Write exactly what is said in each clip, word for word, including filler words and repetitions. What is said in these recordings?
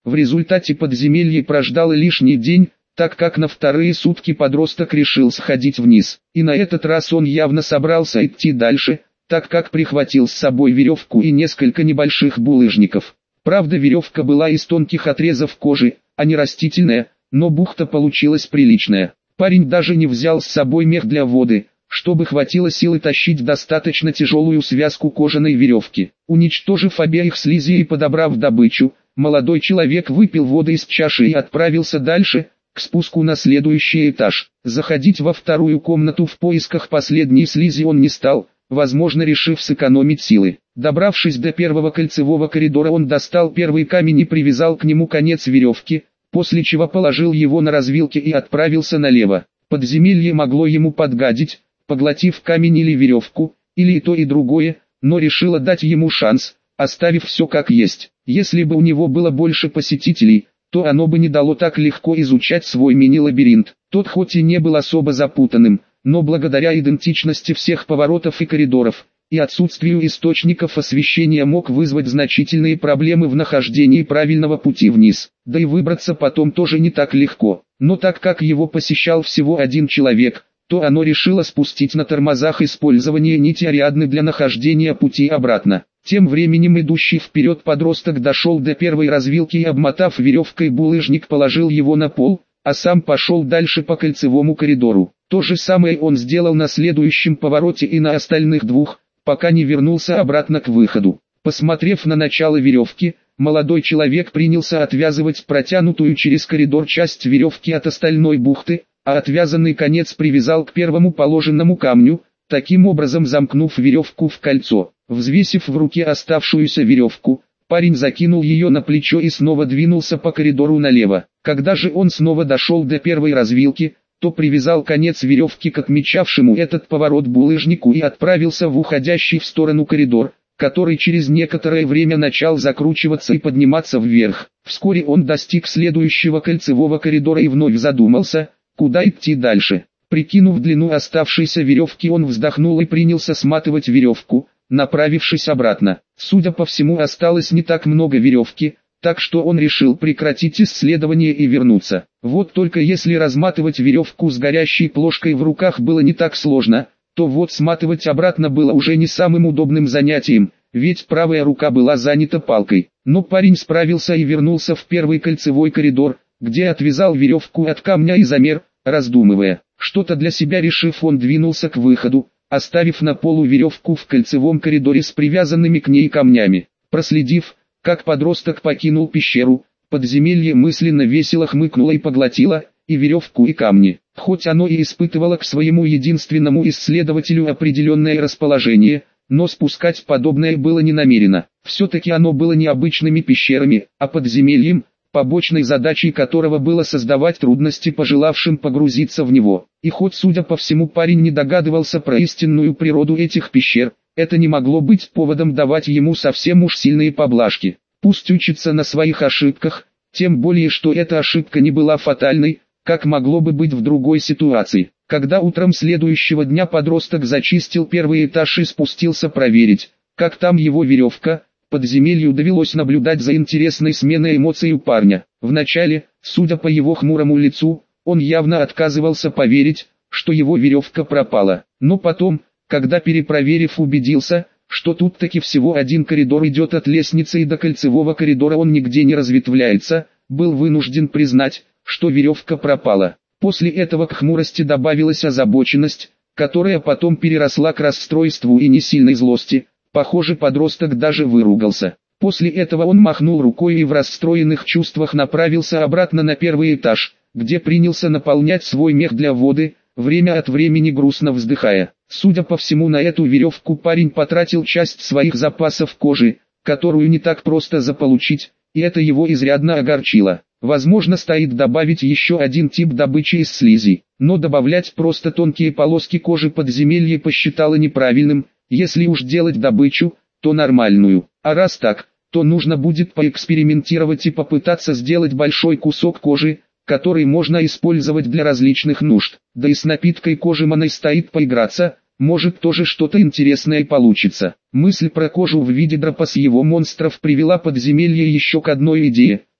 В результате подземелье прождало лишний день, так как на вторые сутки подросток решил сходить вниз. И на этот раз он явно собрался идти дальше, так как прихватил с собой веревку и несколько небольших булыжников. Правда, веревка была из тонких отрезов кожи, а не растительная, но бухта получилась приличная. Парень даже не взял с собой мех для воды, чтобы хватило силы тащить достаточно тяжелую связку кожаной веревки. Уничтожив обеих слизи и подобрав добычу, молодой человек выпил воды из чаши и отправился дальше, к спуску на следующий этаж. Заходить во вторую комнату в поисках последней слизи он не стал, возможно, решив сэкономить силы. Добравшись до первого кольцевого коридора, он достал первый камень и привязал к нему конец веревки, после чего положил его на развилке и отправился налево. Подземелье могло ему подгадить, поглотив камень или веревку, или и то и другое, но решило дать ему шанс, оставив все как есть. Если бы у него было больше посетителей, то оно бы не дало так легко изучать свой мини-лабиринт. Тот хоть и не был особо запутанным, но благодаря идентичности всех поворотов и коридоров, и отсутствию источников освещения мог вызвать значительные проблемы в нахождении правильного пути вниз. Да и выбраться потом тоже не так легко. Но так как его посещал всего один человек, то оно решило спустить на тормозах использование нити Ариадны для нахождения пути обратно. Тем временем идущий вперед подросток дошел до первой развилки и, обмотав веревкой булыжник, положил его на пол, а сам пошел дальше по кольцевому коридору. То же самое он сделал на следующем повороте и на остальных двух, пока не вернулся обратно к выходу. Посмотрев на начало веревки, молодой человек принялся отвязывать протянутую через коридор часть веревки от остальной бухты, а отвязанный конец привязал к первому положенному камню, таким образом замкнув веревку в кольцо. Взвесив в руке оставшуюся веревку, парень закинул ее на плечо и снова двинулся по коридору налево. Когда же он снова дошел до первой развилки, то привязал конец веревки к отмечавшему этот поворот булыжнику и отправился в уходящий в сторону коридор, который через некоторое время начал закручиваться и подниматься вверх. Вскоре он достиг следующего кольцевого коридора и вновь задумался, куда идти дальше. Прикинув длину оставшейся веревки, он вздохнул и принялся сматывать веревку, направившись обратно. Судя по всему, осталось не так много веревки, так что он решил прекратить исследование и вернуться. Вот только если разматывать веревку с горящей плошкой в руках было не так сложно, то вот сматывать обратно было уже не самым удобным занятием, ведь правая рука была занята палкой. Но парень справился и вернулся в первый кольцевой коридор, где отвязал веревку от камня и замер, раздумывая. Что-то для себя решив, он двинулся к выходу, оставив на полу веревку в кольцевом коридоре с привязанными к ней камнями. Проследив, как подросток покинул пещеру, подземелье мысленно весело хмыкнуло и поглотило и веревку, и камни. Хоть оно и испытывало к своему единственному исследователю определенное расположение, но спускать подобное было не намерено. Все-таки оно было не обычными пещерами, а подземельем, побочной задачей которого было создавать трудности пожелавшим погрузиться в него. И хоть, судя по всему, парень не догадывался про истинную природу этих пещер, это не могло быть поводом давать ему совсем уж сильные поблажки. Пусть учится на своих ошибках, тем более что эта ошибка не была фатальной, как могло бы быть в другой ситуации. Когда утром следующего дня подросток зачистил первый этаж и спустился проверить, как там его веревка, подземелью довелось наблюдать за интересной сменой эмоций у парня. Вначале, судя по его хмурому лицу, он явно отказывался поверить, что его веревка пропала. Но потом, когда перепроверив убедился, что тут таки всего один коридор идет от лестницы и до кольцевого коридора, он нигде не разветвляется, был вынужден признать, что веревка пропала. После этого к хмурости добавилась озабоченность, которая потом переросла к расстройству и несильной злости. Похоже, подросток даже выругался. После этого он махнул рукой и в расстроенных чувствах направился обратно на первый этаж, где принялся наполнять свой мех для воды, время от времени грустно вздыхая. Судя по всему, на эту веревку парень потратил часть своих запасов кожи, которую не так просто заполучить, и это его изрядно огорчило. Возможно, стоит добавить еще один тип добычи из слизи, но добавлять просто тонкие полоски кожи подземелье посчитало неправильным. Если уж делать добычу, то нормальную. А раз так, то нужно будет поэкспериментировать и попытаться сделать большой кусок кожи, который можно использовать для различных нужд. Да и с напиткой кожи маной стоит поиграться, может тоже что-то интересное получится. Мысль про кожу в виде дропа с его монстров привела подземелье еще к одной идее,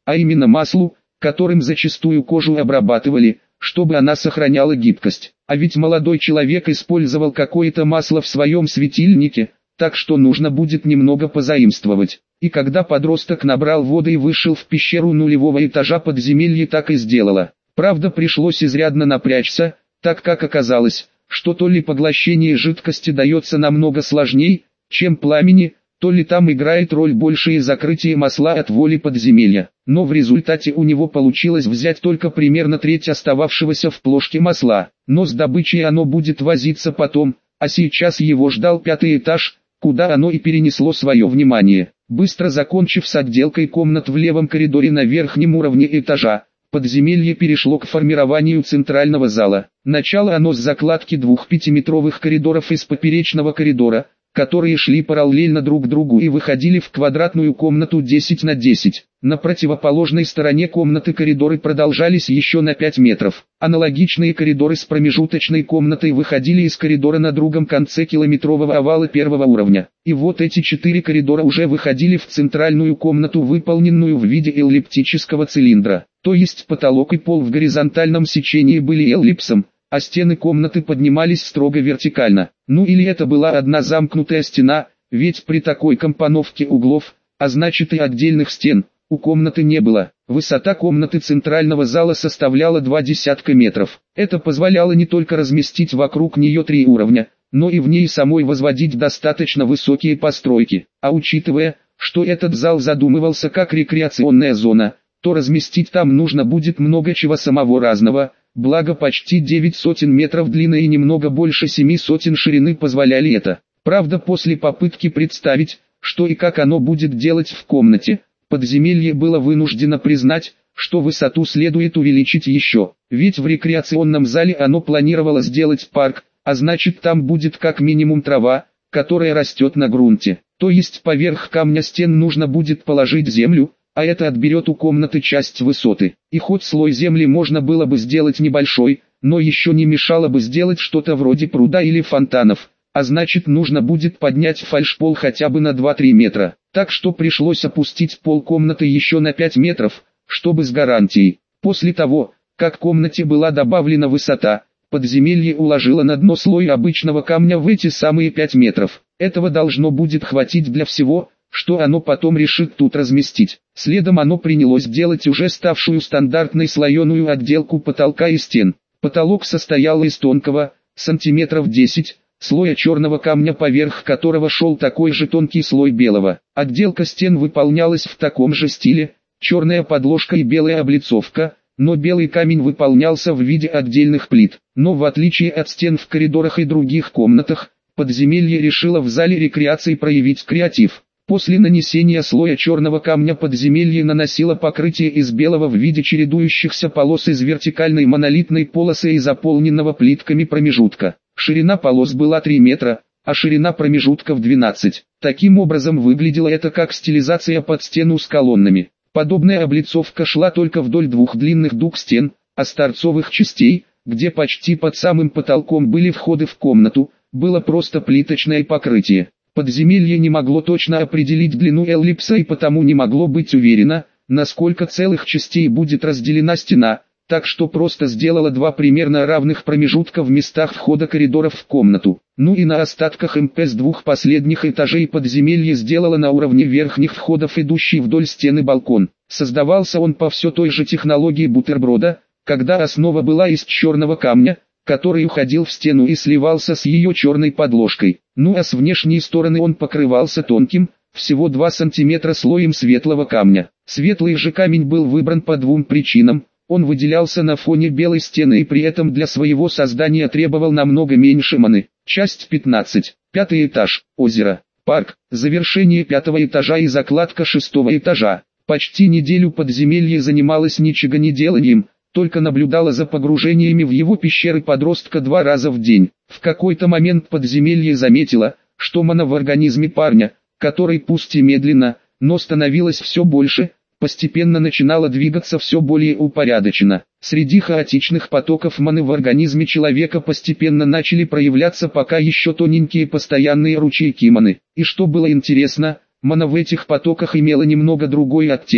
а именно маслу, которым зачастую кожу обрабатывали, чтобы она сохраняла гибкость. А ведь молодой человек использовал какое-то масло в своем светильнике, так что нужно будет немного позаимствовать. И когда подросток набрал воды и вышел в пещеру нулевого этажа, подземелье так и сделало. Правда, пришлось изрядно напрячься, так как оказалось, что то ли поглощение жидкости дается намного сложнее, чем пламени, то ли там играет роль большее закрытие масла от воли подземелья. Но в результате у него получилось взять только примерно треть остававшегося в плошке масла. Но с добычей оно будет возиться потом, а сейчас его ждал пятый этаж, куда оно и перенесло свое внимание. Быстро закончив с отделкой комнат в левом коридоре на верхнем уровне этажа, подземелье перешло к формированию центрального зала. Начало оно с закладки двух пятиметровых коридоров из поперечного коридора, которые шли параллельно друг другу и выходили в квадратную комнату десять на десять. На противоположной стороне комнаты коридоры продолжались еще на пять метров. Аналогичные коридоры с промежуточной комнатой выходили из коридора на другом конце километрового овала первого уровня. И вот эти четыре коридора уже выходили в центральную комнату, выполненную в виде эллиптического цилиндра. То есть потолок и пол в горизонтальном сечении были эллипсом, а стены комнаты поднимались строго вертикально. Ну или это была одна замкнутая стена, ведь при такой компоновке углов, а значит и отдельных стен, у комнаты не было. Высота комнаты центрального зала составляла два десятка метров. Это позволяло не только разместить вокруг нее три уровня, но и в ней самой возводить достаточно высокие постройки. А учитывая, что этот зал задумывался как рекреационная зона, то разместить там нужно будет много чего самого разного. Благо почти девять сотен метров длины и немного больше семи сотен ширины позволяли это. Правда, после попытки представить, что и как оно будет делать в комнате, подземелье было вынуждено признать, что высоту следует увеличить еще. Ведь в рекреационном зале оно планировало сделать парк, а значит там будет как минимум трава, которая растет на грунте. То есть поверх камня стен нужно будет положить землю, а это отберет у комнаты часть высоты. И хоть слой земли можно было бы сделать небольшой, но еще не мешало бы сделать что-то вроде пруда или фонтанов, а значит нужно будет поднять фальшпол хотя бы на два-три метра. Так что пришлось опустить пол комнаты еще на пять метров, чтобы с гарантией. После того, как комнате была добавлена высота, подземелье уложило на дно слой обычного камня в эти самые пять метров. Этого должно будет хватить для всего, что оно потом решит тут разместить. Следом оно принялось делать уже ставшую стандартной слоеную отделку потолка и стен. Потолок состоял из тонкого, сантиметров десять, слоя черного камня, поверх которого шел такой же тонкий слой белого. Отделка стен выполнялась в таком же стиле, черная подложка и белая облицовка, но белый камень выполнялся в виде отдельных плит. Но в отличие от стен в коридорах и других комнатах, подземелье решило в зале рекреации проявить креатив. После нанесения слоя черного камня подземелье наносило покрытие из белого в виде чередующихся полос из вертикальной монолитной полосы и заполненного плитками промежутка. Ширина полос была три метра, а ширина промежутков двенадцать. Таким образом выглядело это как стилизация под стену с колоннами. Подобная облицовка шла только вдоль двух длинных дуг стен, а с торцовых частей, где почти под самым потолком были входы в комнату, было просто плиточное покрытие. Подземелье не могло точно определить длину эллипса и потому не могло быть уверено, насколько целых частей будет разделена стена, так что просто сделало два примерно равных промежутка в местах входа коридоров в комнату. Ну и на остатках МП с двух последних этажей подземелье сделало на уровне верхних входов идущий вдоль стены балкон. Создавался он по все той же технологии бутерброда, когда основа была из черного камня, который уходил в стену и сливался с ее черной подложкой. Ну а с внешней стороны он покрывался тонким, всего два сантиметра слоем светлого камня. Светлый же камень был выбран по двум причинам. Он выделялся на фоне белой стены и при этом для своего создания требовал намного меньше маны. Часть пятнадцать. Пятый этаж. Озеро. Парк. Завершение пятого этажа и закладка шестого этажа. Почти неделю подземелье занималось ничего не деланием, только наблюдала за погружениями в его пещеры подростка два раза в день. В какой-то момент подземелье заметило, что мана в организме парня, который пусть и медленно, но становилось все больше, постепенно начинала двигаться все более упорядоченно. Среди хаотичных потоков маны в организме человека постепенно начали проявляться пока еще тоненькие постоянные ручейки маны. И что было интересно, мана в этих потоках имела немного другой оттенок,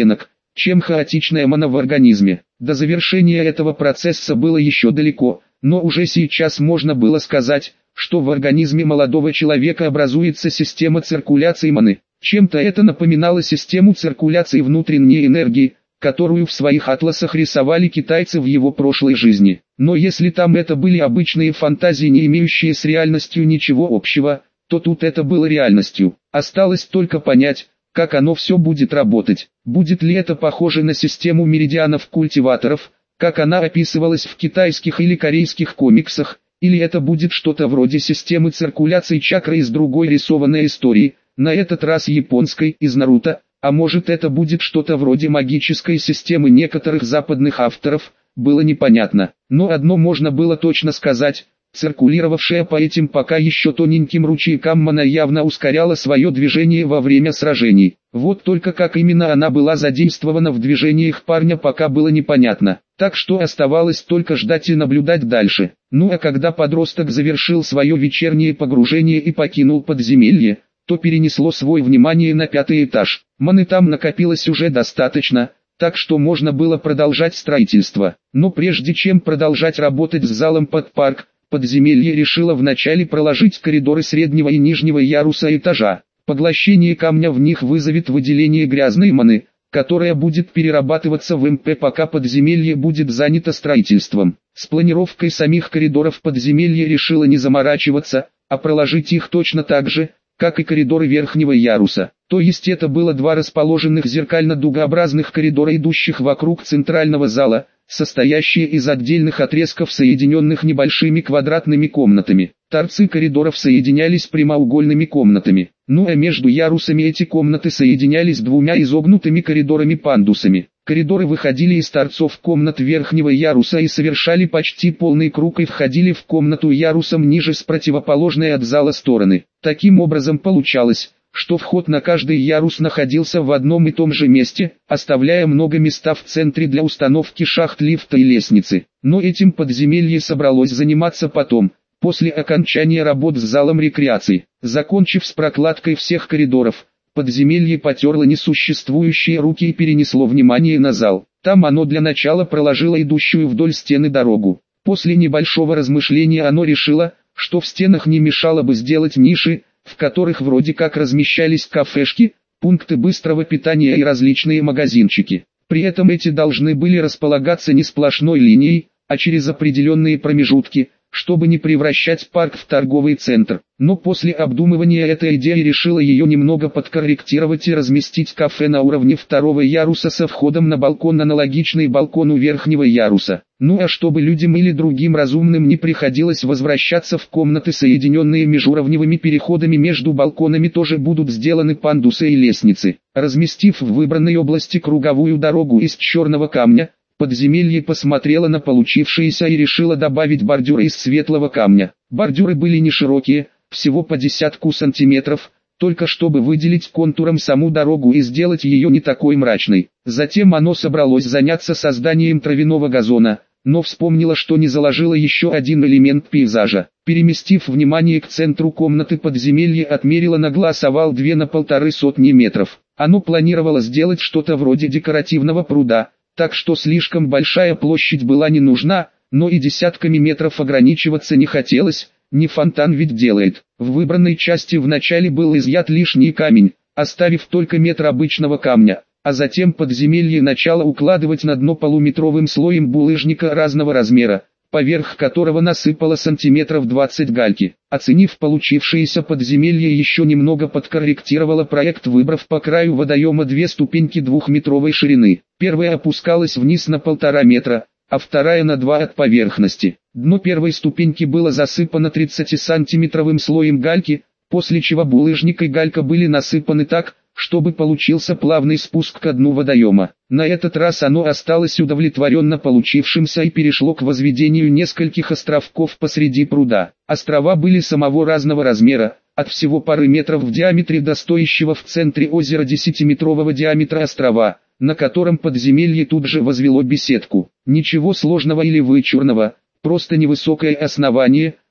чем хаотичная мана в организме. До завершения этого процесса было еще далеко, но уже сейчас можно было сказать, что в организме молодого человека образуется система циркуляции маны. Чем-то это напоминало систему циркуляции внутренней энергии, которую в своих атласах рисовали китайцы в его прошлой жизни. Но если там это были обычные фантазии, не имеющие с реальностью ничего общего, то тут это было реальностью. Осталось только понять, как оно все будет работать. Будет ли это похоже на систему меридианов-культиваторов, как она описывалась в китайских или корейских комиксах, или это будет что-то вроде системы циркуляции чакры из другой рисованной истории, на этот раз японской, из Наруто, а может это будет что-то вроде магической системы некоторых западных авторов, было непонятно. Но одно можно было точно сказать: циркулировавшая по этим пока еще тоненьким ручейкам мана явно ускоряла свое движение во время сражений. Вот только как именно она была задействована в движениях парня, пока было непонятно. Так что оставалось только ждать и наблюдать дальше. Ну а когда подросток завершил свое вечернее погружение и покинул подземелье, то перенесло свое внимание на пятый этаж. Маны там накопилось уже достаточно, так что можно было продолжать строительство. Но прежде чем продолжать работать с залом под парк, подземелье решило вначале проложить коридоры среднего и нижнего яруса этажа. Поглощение камня в них вызовет выделение грязной маны, которая будет перерабатываться в МП, пока подземелье будет занято строительством. С планировкой самих коридоров подземелье решило не заморачиваться, а проложить их точно так же, как и коридоры верхнего яруса. То есть это было два расположенных зеркально-дугообразных коридора, идущих вокруг центрального зала, состоящие из отдельных отрезков, соединенных небольшими квадратными комнатами. Торцы коридоров соединялись прямоугольными комнатами. Ну а между ярусами эти комнаты соединялись двумя изогнутыми коридорами-пандусами. Коридоры выходили из торцов комнат верхнего яруса и совершали почти полный круг и входили в комнату ярусом ниже с противоположной от зала стороны. Таким образом получалось, что вход на каждый ярус находился в одном и том же месте, оставляя много места в центре для установки шахт, лифта и лестницы. Но этим подземелье собралось заниматься потом, после окончания работ с залом рекреации. Закончив с прокладкой всех коридоров, подземелье потерло несуществующие руки и перенесло внимание на зал. Там оно для начала проложило идущую вдоль стены дорогу. После небольшого размышления оно решило, что в стенах не мешало бы сделать ниши, в которых вроде как размещались кафешки, пункты быстрого питания и различные магазинчики. При этом эти должны были располагаться не сплошной линией, а через определенные промежутки, чтобы не превращать парк в торговый центр. Но после обдумывания этой идеи решила ее немного подкорректировать и разместить кафе на уровне второго яруса со входом на балкон, аналогичный балкону верхнего яруса. Ну а чтобы людям или другим разумным не приходилось возвращаться в комнаты, соединенные межуровневыми переходами между балконами, тоже будут сделаны пандусы и лестницы. Разместив в выбранной области круговую дорогу из черного камня, подземелье посмотрело на получившееся и решило добавить бордюры из светлого камня. Бордюры были не широкие, всего по десятку сантиметров, только чтобы выделить контуром саму дорогу и сделать ее не такой мрачной. Затем оно собралось заняться созданием травяного газона, но вспомнило, что не заложило еще один элемент пейзажа. Переместив внимание к центру комнаты, подземелье отмерило на глаз овал две на полторы сотни метров. Оно планировало сделать что-то вроде декоративного пруда, так что слишком большая площадь была не нужна, но и десятками метров ограничиваться не хотелось, не фонтан ведь делает. В выбранной части вначале был изъят лишний камень, оставив только метр обычного камня, а затем подземелье начало укладывать на дно полуметровым слоем булыжника разного размера, поверх которого насыпало сантиметров двадцать гальки. Оценив получившееся подземелье, еще немного подкорректировало проект, выбрав по краю водоема две ступеньки двухметровой ширины. Первая опускалась вниз на полтора метра, а вторая на два от поверхности. Дно первой ступеньки было засыпано тридцатисантиметровым слоем гальки, после чего булыжник и галька были насыпаны так, чтобы получился плавный спуск ко дну водоема. На этот раз оно осталось удовлетворенно получившимся и перешло к возведению нескольких островков посреди пруда. Острова были самого разного размера, от всего пары метров в диаметре до стоящего в центре озера десятиметрового диаметра острова, на котором подземелье тут же возвело беседку. Ничего сложного или вычурного, просто невысокое основание,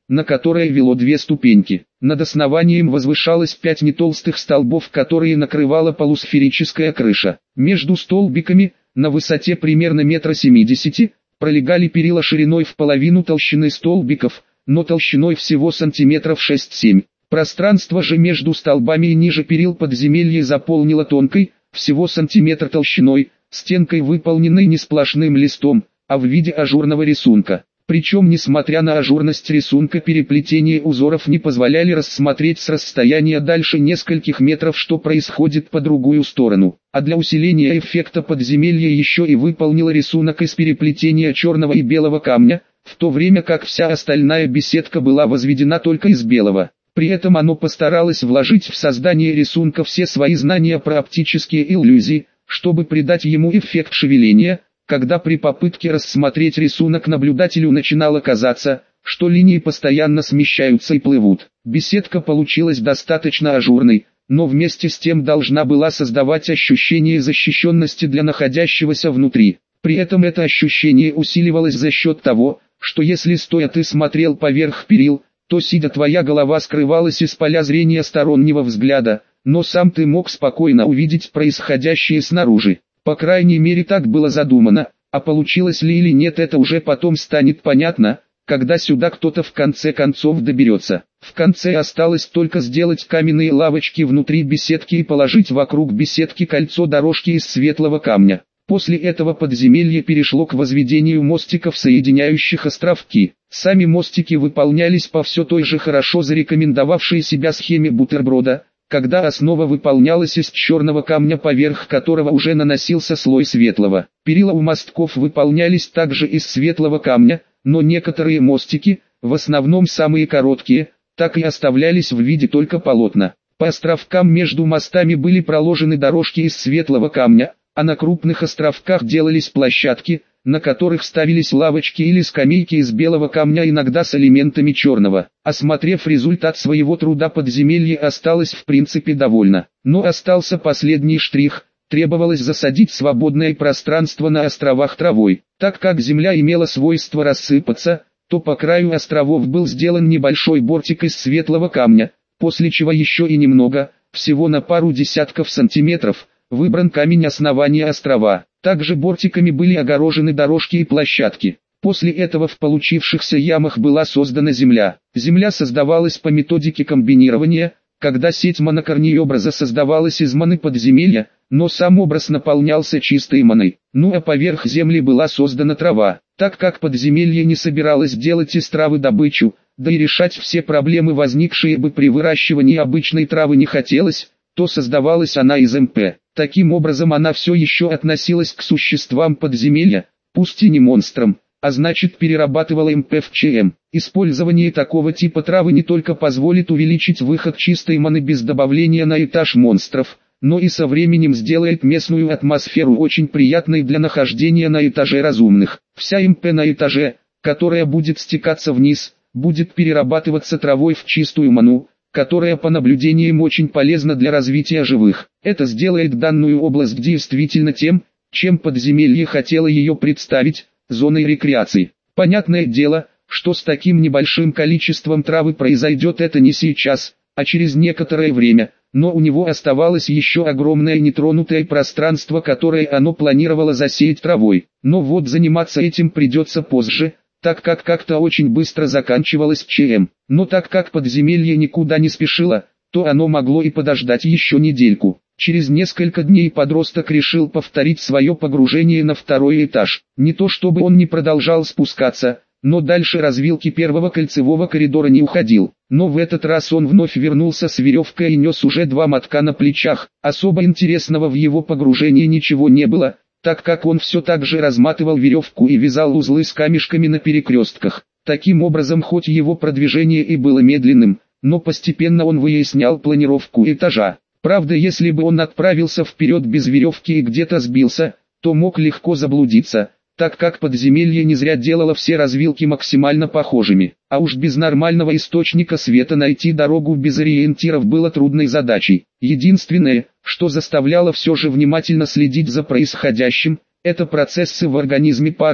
на которое вело две ступеньки. Над основанием возвышалось пять нетолстых столбов, которые накрывала полусферическая крыша. Между столбиками, на высоте примерно метра семидесяти, пролегали перила шириной в половину толщины столбиков, но толщиной всего сантиметров шесть-семь. Пространство же между столбами и ниже перил подземелья заполнило тонкой, всего сантиметр толщиной, стенкой, выполненной не сплошным листом, а в виде ажурного рисунка. Причем, несмотря на ажурность рисунка, переплетение узоров не позволяли рассмотреть с расстояния дальше нескольких метров, что происходит по другую сторону. А для усиления эффекта подземелья еще и выполнил рисунок из переплетения черного и белого камня, в то время как вся остальная беседка была возведена только из белого. При этом оно постаралось вложить в создание рисунка все свои знания про оптические иллюзии, чтобы придать ему эффект шевеления, когда при попытке рассмотреть рисунок наблюдателю начинало казаться, что линии постоянно смещаются и плывут. Беседка получилась достаточно ажурной, но вместе с тем должна была создавать ощущение защищенности для находящегося внутри. При этом это ощущение усиливалось за счет того, что если стоя ты смотрел поверх перил, то сидя твоя голова скрывалась из поля зрения стороннего взгляда, но сам ты мог спокойно увидеть происходящее снаружи. По крайней мере так было задумано, а получилось ли или нет, это уже потом станет понятно, когда сюда кто-то в конце концов доберется. В конце осталось только сделать каменные лавочки внутри беседки и положить вокруг беседки кольцо дорожки из светлого камня. После этого подземелье перешло к возведению мостиков, соединяющих островки. Сами мостики выполнялись по все той же хорошо зарекомендовавшей себя схеме бутерброда, когда основа выполнялась из черного камня, поверх которого уже наносился слой светлого. Перила у мостков выполнялись также из светлого камня, но некоторые мостики, в основном самые короткие, так и оставлялись в виде только полотна. По островкам между мостами были проложены дорожки из светлого камня, а на крупных островках делались площадки, на которых ставились лавочки или скамейки из белого камня, иногда с элементами черного. Осмотрев результат своего труда, подземелье осталось в принципе довольно. Но остался последний штрих: требовалось засадить свободное пространство на островах травой. Так как земля имела свойство рассыпаться, то по краю островов был сделан небольшой бортик из светлого камня, после чего еще и немного, всего на пару десятков сантиметров, выбран камень основания острова. Также бортиками были огорожены дорожки и площадки. После этого в получившихся ямах была создана земля. Земля создавалась по методике комбинирования, когда сеть монокорнеобраза создавалась из маны подземелья, но сам образ наполнялся чистой маной. Ну а поверх земли была создана трава. Так как подземелье не собиралось делать из травы добычу, да и решать все проблемы, возникшие бы при выращивании обычной травы, не хотелось, то создавалась она из эм пэ. Таким образом она все еще относилась к существам подземелья, пусть и не монстрам, а значит перерабатывала эм пэ в че эм. Использование такого типа травы не только позволит увеличить выход чистой маны без добавления на этаж монстров, но и со временем сделает местную атмосферу очень приятной для нахождения на этаже разумных. Вся эм пэ на этаже, которая будет стекаться вниз, будет перерабатываться травой в чистую ману, которая по наблюдениям очень полезна для развития живых. Это сделает данную область действительно тем, чем подземелье хотело ее представить, зоной рекреации. Понятное дело, что с таким небольшим количеством травы произойдет это не сейчас, а через некоторое время, но у него оставалось еще огромное нетронутое пространство, которое оно планировало засеять травой. Но вот заниматься этим придется позже, так как как-то очень быстро заканчивалось че эм. Но так как подземелье никуда не спешило, то оно могло и подождать еще недельку. Через несколько дней подросток решил повторить свое погружение на второй этаж. Не то чтобы он не продолжал спускаться, но дальше развилки первого кольцевого коридора не уходил. Но в этот раз он вновь вернулся с веревкой и нес уже два мотка на плечах. Особо интересного в его погружении ничего не было, так как он все так же разматывал веревку и вязал узлы с камешками на перекрестках. Таким образом, хоть его продвижение и было медленным, но постепенно он выяснял планировку этажа. Правда, если бы он отправился вперед без веревки и где-то сбился, то мог легко заблудиться, так как подземелье не зря делало все развилки максимально похожими. А уж без нормального источника света найти дорогу без ориентиров было трудной задачей. Единственное, что заставляло все же внимательно следить за происходящим, это процессы в организме парня,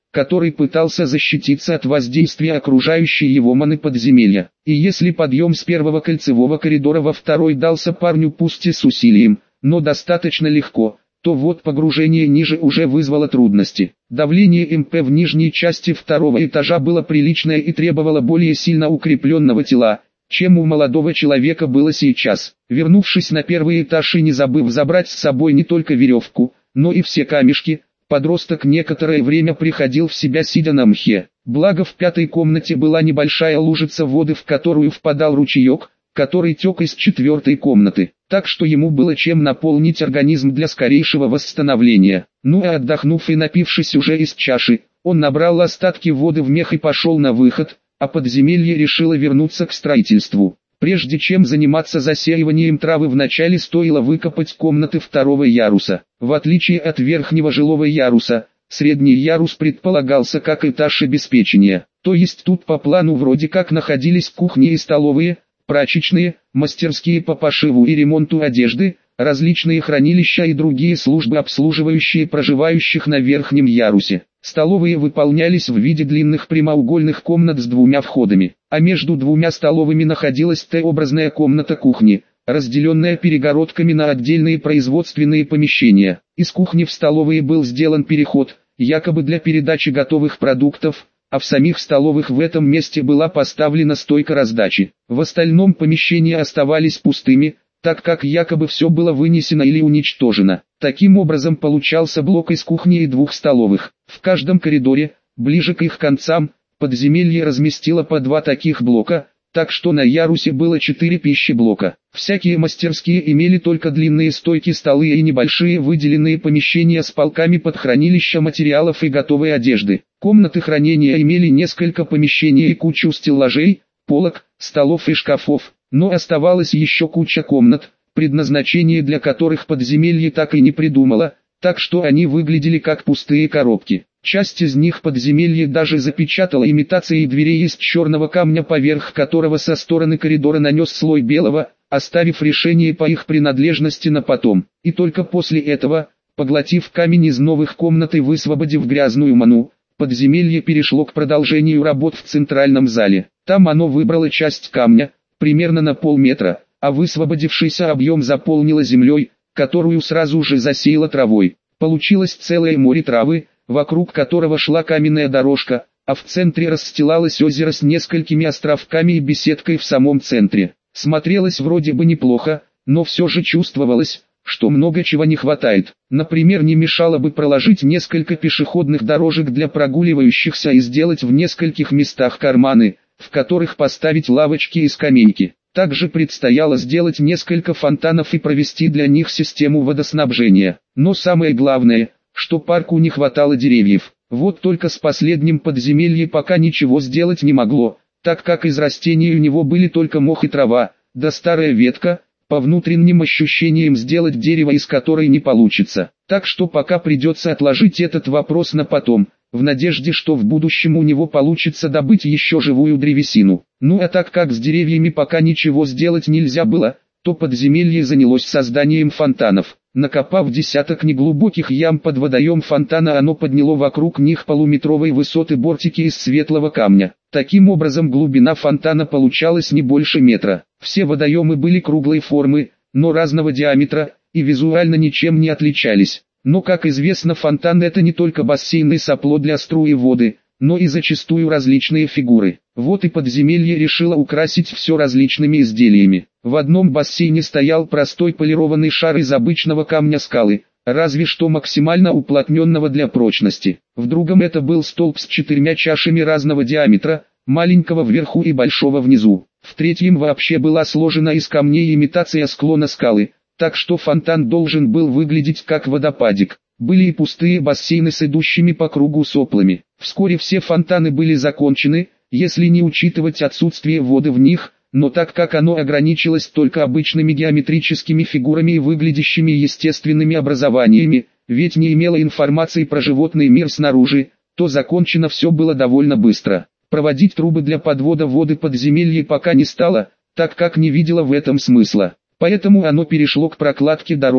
который пытался защититься от воздействия окружающей его маны подземелья. И если подъем с первого кольцевого коридора во второй дался парню пусть и с усилием, но достаточно легко, то вот погружение ниже уже вызвало трудности. Давление эм пэ в нижней части второго этажа было приличное и требовало более сильно укрепленного тела, чем у молодого человека было сейчас. Вернувшись на первый этаж и не забыв забрать с собой не только веревку, но и все камешки, подросток некоторое время приходил в себя, сидя на мхе. Благо в пятой комнате была небольшая лужица воды, в которую впадал ручеек, который тек из четвертой комнаты, так что ему было чем наполнить организм для скорейшего восстановления. Ну а отдохнув и напившись уже из чаши, он набрал остатки воды в мех и пошел на выход, а подземелье решило вернуться к строительству. Прежде чем заниматься засеиванием травы, вначале стоило выкопать комнаты второго яруса. В отличие от верхнего жилого яруса, средний ярус предполагался как этаж обеспечения. То есть тут по плану вроде как находились кухни и столовые, прачечные, мастерские по пошиву и ремонту одежды, различные хранилища и другие службы, обслуживающие проживающих на верхнем ярусе. Столовые выполнялись в виде длинных прямоугольных комнат с двумя входами, а между двумя столовыми находилась Т-образная комната кухни, разделенная перегородками на отдельные производственные помещения. Из кухни в столовые был сделан переход, якобы для передачи готовых продуктов, а в самих столовых в этом месте была поставлена стойка раздачи. В остальном помещения оставались пустыми, так как якобы все было вынесено или уничтожено. Таким образом получался блок из кухни и двух столовых. В каждом коридоре, ближе к их концам, подземелье разместило по два таких блока, так что на ярусе было четыре пищеблока. Всякие мастерские имели только длинные стойки, столы и небольшие выделенные помещения с полками под хранилище материалов и готовой одежды. Комнаты хранения имели несколько помещений и кучу стеллажей, полок, столов и шкафов, но оставалась еще куча комнат, предназначение для которых подземелье так и не придумало, так что они выглядели как пустые коробки. Часть из них подземелье даже запечатало имитацией дверей из черного камня, поверх которого со стороны коридора нанес слой белого, оставив решение по их принадлежности на потом. И только после этого, поглотив камень из новых комнат и высвободив грязную ману, подземелье перешло к продолжению работ в центральном зале. Там оно выбрало часть камня, примерно на полметра, а высвободившийся объем заполнило землей, которую сразу же засеяло травой. Получилось целое море травы, вокруг которого шла каменная дорожка, а в центре расстилалось озеро с несколькими островками и беседкой в самом центре. Смотрелось вроде бы неплохо, но все же чувствовалось, что много чего не хватает. Например, не мешало бы проложить несколько пешеходных дорожек для прогуливающихся и сделать в нескольких местах карманы, в которых поставить лавочки и скамейки. Также предстояло сделать несколько фонтанов и провести для них систему водоснабжения. Но самое главное, что парку не хватало деревьев. Вот только с последним подземелье пока ничего сделать не могло, так как из растений у него были только мох и трава, да старая ветка. По внутренним ощущениям сделать дерево из которой не получится. Так что пока придется отложить этот вопрос на потом, в надежде, что в будущем у него получится добыть еще живую древесину. Ну а так как с деревьями пока ничего сделать нельзя было, то подземелье занялось созданием фонтанов. Накопав десяток неглубоких ям под водоем фонтана, оно подняло вокруг них полуметровой высоты бортики из светлого камня. Таким образом глубина фонтана получалась не больше метра. Все водоемы были круглой формы, но разного диаметра, и визуально ничем не отличались. Но, как известно, фонтан — это не только бассейн и сопло для струи воды, но и зачастую различные фигуры. Вот и подземелье решило украсить все различными изделиями. В одном бассейне стоял простой полированный шар из обычного камня скалы, разве что максимально уплотненного для прочности. В другом это был столб с четырьмя чашами разного диаметра, маленького вверху и большого внизу. В третьем вообще была сложена из камней имитация склона скалы, так что фонтан должен был выглядеть как водопадик. Были и пустые бассейны с идущими по кругу соплами. Вскоре все фонтаны были закончены, если не учитывать отсутствие воды в них, но так как оно ограничилось только обычными геометрическими фигурами и выглядящими естественными образованиями, ведь не имело информации про животный мир снаружи, то закончено все было довольно быстро. Проводить трубы для подвода воды подземелья пока не стало, так как не видела в этом смысла. Поэтому оно перешло к прокладке дорожек,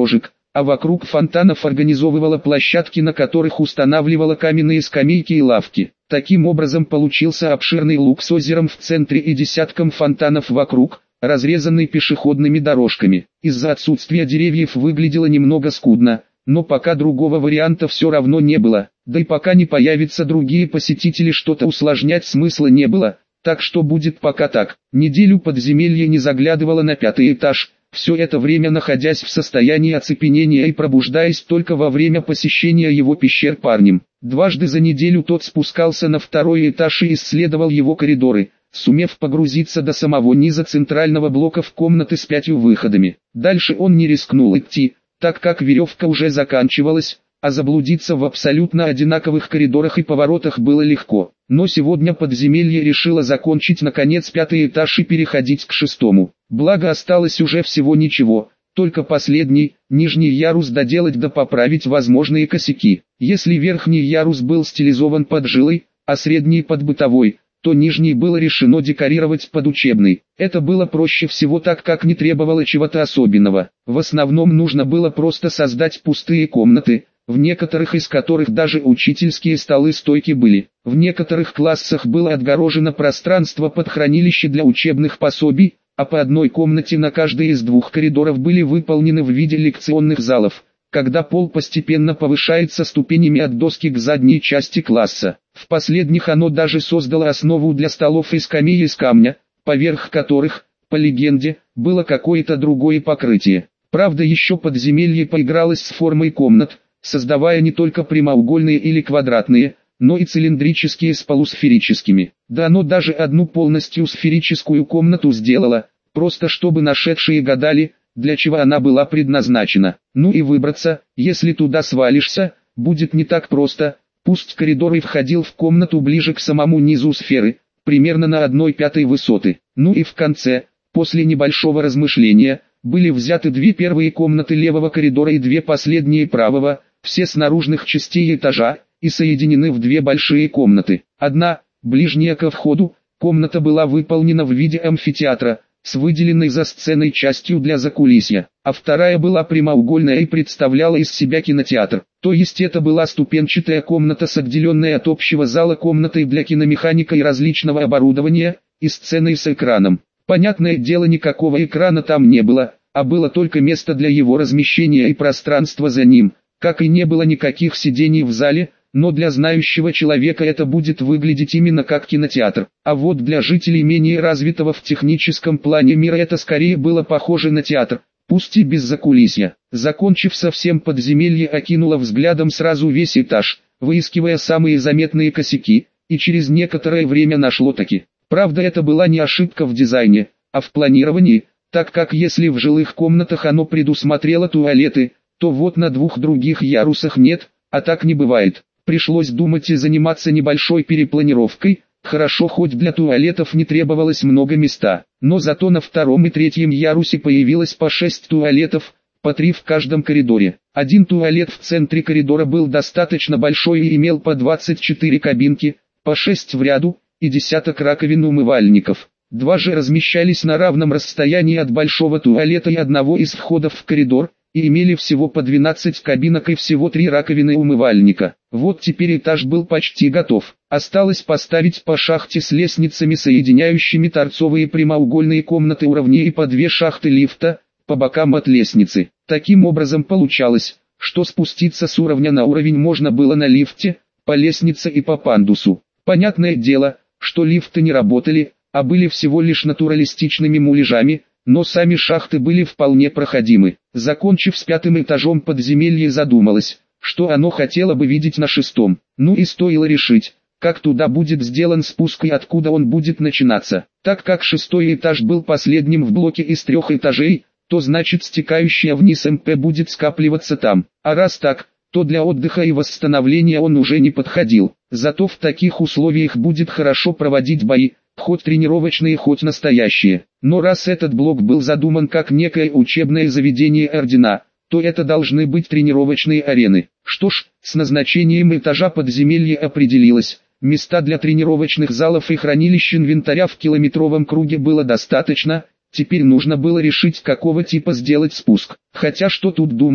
а вокруг фонтанов организовывала площадки, на которых устанавливала каменные скамейки и лавки. Таким образом получился обширный луг с озером в центре и десятком фонтанов вокруг, разрезанный пешеходными дорожками. Из-за отсутствия деревьев выглядело немного скудно, но пока другого варианта все равно не было, да и пока не появятся другие посетители, что-то усложнять смысла не было, так что будет пока так. Неделю подземелье не заглядывало на пятый этаж, все это время находясь в состоянии оцепенения и пробуждаясь только во время посещения его пещер парнем. Дважды за неделю тот спускался на второй этаж и исследовал его коридоры, сумев погрузиться до самого низа центрального блока в комнаты с пятью выходами. Дальше он не рискнул идти, так как веревка уже заканчивалась, а заблудиться в абсолютно одинаковых коридорах и поворотах было легко. Но сегодня подземелье решило закончить наконец пятый этаж и переходить к шестому. Благо осталось уже всего ничего, только последний, нижний ярус доделать да поправить возможные косяки. Если верхний ярус был стилизован под жилой, а средний под бытовой, то нижний было решено декорировать под учебный. Это было проще всего, так как не требовало чего-то особенного. В основном нужно было просто создать пустые комнаты, в некоторых из которых даже учительские столы-стойки были. В некоторых классах было отгорожено пространство под хранилище для учебных пособий, а по одной комнате на каждый из двух коридоров были выполнены в виде лекционных залов, когда пол постепенно повышается ступенями от доски к задней части класса. В последних оно даже создало основу для столов и скамей из камня, поверх которых, по легенде, было какое-то другое покрытие. Правда, еще подземелье поигралось с формой комнат, создавая не только прямоугольные или квадратные, но и цилиндрические с полусферическими. Да оно даже одну полностью сферическую комнату сделало, просто чтобы нашедшие гадали, для чего она была предназначена. Ну и выбраться, если туда свалишься, будет не так просто. Пусть коридор и входил в комнату ближе к самому низу сферы, примерно на одной пятой высоты. Ну и в конце, после небольшого размышления, были взяты две первые комнаты левого коридора и две последние правого, все с наружных частей этажа, и соединены в две большие комнаты. Одна, ближняя ко входу, комната была выполнена в виде амфитеатра, с выделенной за сценой частью для закулисья, а вторая была прямоугольная и представляла из себя кинотеатр. То есть это была ступенчатая комната с отделенной от общего зала комнатой для киномеханика и различного оборудования, и сценой с экраном. Понятное дело, никакого экрана там не было, а было только место для его размещения и пространство за ним, как и не было никаких сидений в зале, но для знающего человека это будет выглядеть именно как кинотеатр. А вот для жителей менее развитого в техническом плане мира это скорее было похоже на театр, пусть и без закулисья. Закончив совсем подземелье, окинула взглядом сразу весь этаж, выискивая самые заметные косяки, и через некоторое время нашло таки. Правда, это была не ошибка в дизайне, а в планировании, так как если в жилых комнатах оно предусмотрело туалеты, то вот на двух других ярусах нет, а так не бывает. Пришлось думать и заниматься небольшой перепланировкой, хорошо хоть для туалетов не требовалось много места, но зато на втором и третьем ярусе появилось по шесть туалетов, по три в каждом коридоре. Один туалет в центре коридора был достаточно большой и имел по двадцать четыре кабинки, по шесть в ряду, и десяток раковин умывальников. Два же размещались на равном расстоянии от большого туалета и одного из входов в коридор, и имели всего по двенадцать кабинок и всего три раковины умывальника. Вот теперь этаж был почти готов. Осталось поставить по шахте с лестницами, соединяющими торцовые прямоугольные комнаты уровней, и по две шахты лифта, по бокам от лестницы. Таким образом получалось, что спуститься с уровня на уровень можно было на лифте, по лестнице и по пандусу. Понятное дело, что лифты не работали, а были всего лишь натуралистичными муляжами, но сами шахты были вполне проходимы. Закончив с пятым этажом, подземелье задумалось, что оно хотело бы видеть на шестом. Ну и стоило решить, как туда будет сделан спуск и откуда он будет начинаться. Так как шестой этаж был последним в блоке из трех этажей, то значит стекающая вниз МП будет скапливаться там. А раз так, то для отдыха и восстановления он уже не подходил. Зато в таких условиях будет хорошо проводить бои, хоть тренировочные, хоть настоящие. Но раз этот блок был задуман как некое учебное заведение ордена, то это должны быть тренировочные арены. Что ж, с назначением этажа подземелья определилось. Места для тренировочных залов и хранилищ инвентаря в километровом круге было достаточно, теперь нужно было решить, какого типа сделать спуск. Хотя что тут думать,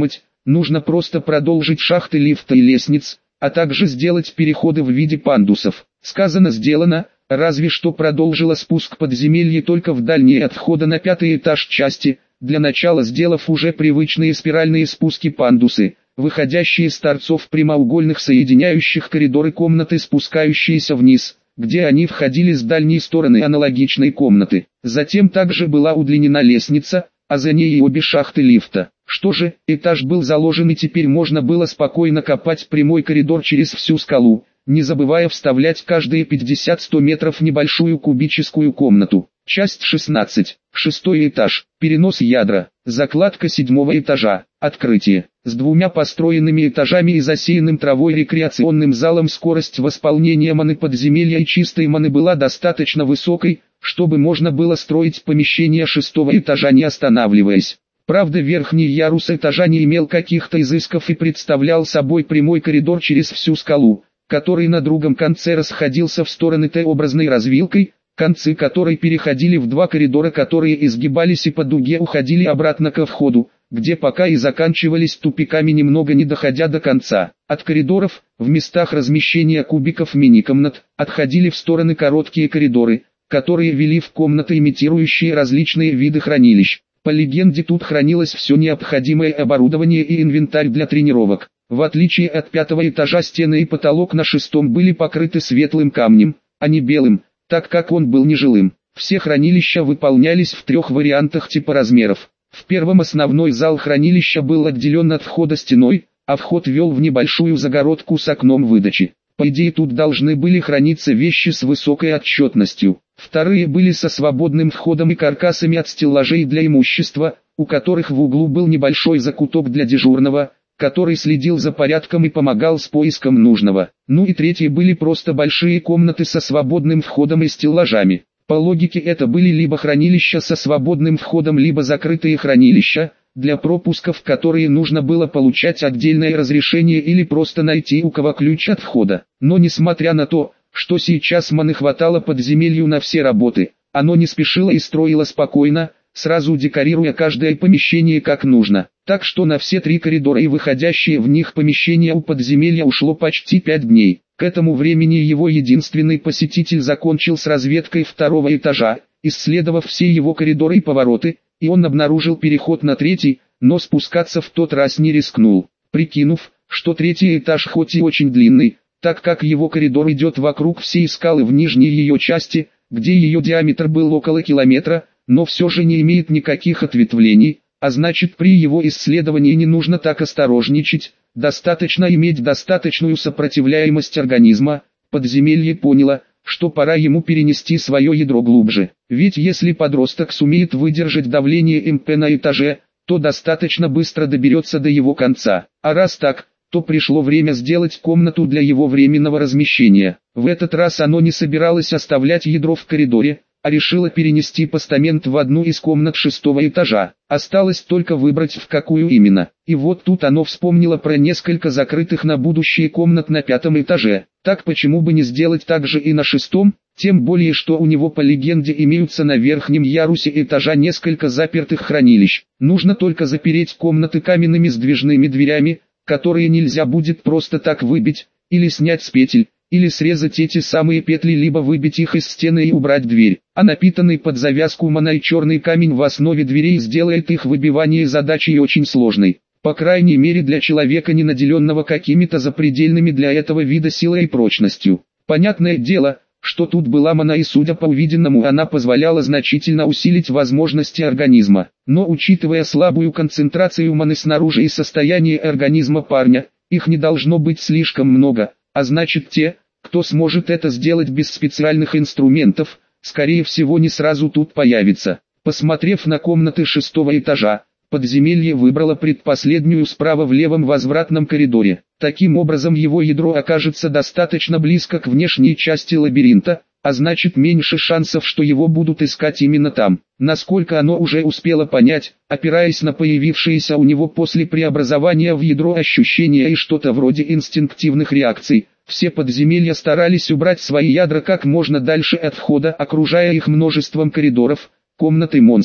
нужно просто продолжить шахты лифта и лестниц, а также сделать переходы в виде пандусов. Сказано, сделано, разве что продолжила спуск подземелья только в дальней от входа на пятый этаж части, для начала сделав уже привычные спиральные спуски-пандусы, выходящие с торцов прямоугольных соединяющих коридоры комнаты, спускающиеся вниз, где они входили с дальней стороны аналогичной комнаты. Затем также была удлинена лестница, а за ней и обе шахты лифта. Что же, этаж был заложен, и теперь можно было спокойно копать прямой коридор через всю скалу, не забывая вставлять каждые пятьдесят-сто метров небольшую кубическую комнату. Часть шестнадцать. Шестой этаж. Перенос ядра. Закладка седьмого этажа. Открытие. С двумя построенными этажами и засеянным травой рекреационным залом скорость восполнения маны подземелья и чистой маны была достаточно высокой, чтобы можно было строить помещение шестого этажа не останавливаясь. Правда, верхний ярус этажа не имел каких-то изысков и представлял собой прямой коридор через всю скалу, который на другом конце расходился в стороны Т-образной развилкой, концы которой переходили в два коридора, которые изгибались и по дуге уходили обратно ко входу, где пока и заканчивались тупиками, немного не доходя до конца. От коридоров, в местах размещения кубиков мини-комнат, отходили в стороны короткие коридоры, которые вели в комнаты, имитирующие различные виды хранилищ. По легенде, тут хранилось все необходимое оборудование и инвентарь для тренировок. В отличие от пятого этажа, стены и потолок на шестом были покрыты светлым камнем, а не белым, так как он был нежилым. Все хранилища выполнялись в трех вариантах типа размеров. В первом основной зал хранилища был отделен от входа стеной, а вход вел в небольшую загородку с окном выдачи. По идее, тут должны были храниться вещи с высокой отчетностью. Вторые были со свободным входом и каркасами от стеллажей для имущества, у которых в углу был небольшой закуток для дежурного, который следил за порядком и помогал с поиском нужного. Ну и третьи были просто большие комнаты со свободным входом и стеллажами. По логике, это были либо хранилища со свободным входом, либо закрытые хранилища, для пропусков которые нужно было получать отдельное разрешение или просто найти у кого ключ от входа. Но несмотря на то, что сейчас маны хватало подземелью на все работы, оно не спешило и строило спокойно, сразу декорируя каждое помещение как нужно. Так что на все три коридора и выходящие в них помещения у подземелья ушло почти пять дней. К этому времени его единственный посетитель закончил с разведкой второго этажа, исследовав все его коридоры и повороты, и он обнаружил переход на третий, но спускаться в тот раз не рискнул, прикинув, что третий этаж хоть и очень длинный, так как его коридор идет вокруг всей скалы в нижней ее части, где ее диаметр был около километра, но все же не имеет никаких ответвлений, а значит, при его исследовании не нужно так осторожничать, достаточно иметь достаточную сопротивляемость организма. Подземелье поняло, что пора ему перенести свое ядро глубже. Ведь если подросток сумеет выдержать давление эм пэ на этаже, то достаточно быстро доберется до его конца. А раз так, то пришло время сделать комнату для его временного размещения. В этот раз оно не собиралось оставлять ядро в коридоре, а решила перенести постамент в одну из комнат шестого этажа. Осталось только выбрать, в какую именно. И вот тут оно вспомнило про несколько закрытых на будущее комнат на пятом этаже. Так почему бы не сделать так же и на шестом? Тем более, что у него по легенде имеются на верхнем ярусе этажа несколько запертых хранилищ. Нужно только запереть комнаты каменными сдвижными дверями, которые нельзя будет просто так выбить, или снять с петель, или срезать эти самые петли, либо выбить их из стены и убрать дверь. А напитанный под завязку маной черный камень в основе дверей сделает их выбивание задачей очень сложной. По крайней мере для человека, не наделенного какими-то запредельными для этого вида силой и прочностью. Понятное дело, что тут была мана, и судя по увиденному, она позволяла значительно усилить возможности организма. Но учитывая слабую концентрацию маны снаружи и состояние организма парня, их не должно быть слишком много, а значит, те, кто сможет это сделать без специальных инструментов, скорее всего не сразу тут появится. Посмотрев на комнаты шестого этажа, подземелье выбрало предпоследнюю справа в левом возвратном коридоре. Таким образом, его ядро окажется достаточно близко к внешней части лабиринта, а значит, меньше шансов, что его будут искать именно там. Насколько оно уже успело понять, опираясь на появившиеся у него после преобразования в ядро ощущения и что-то вроде инстинктивных реакций, все подземелья старались убрать свои ядра как можно дальше от входа, окружая их множеством коридоров, комнат и монстров.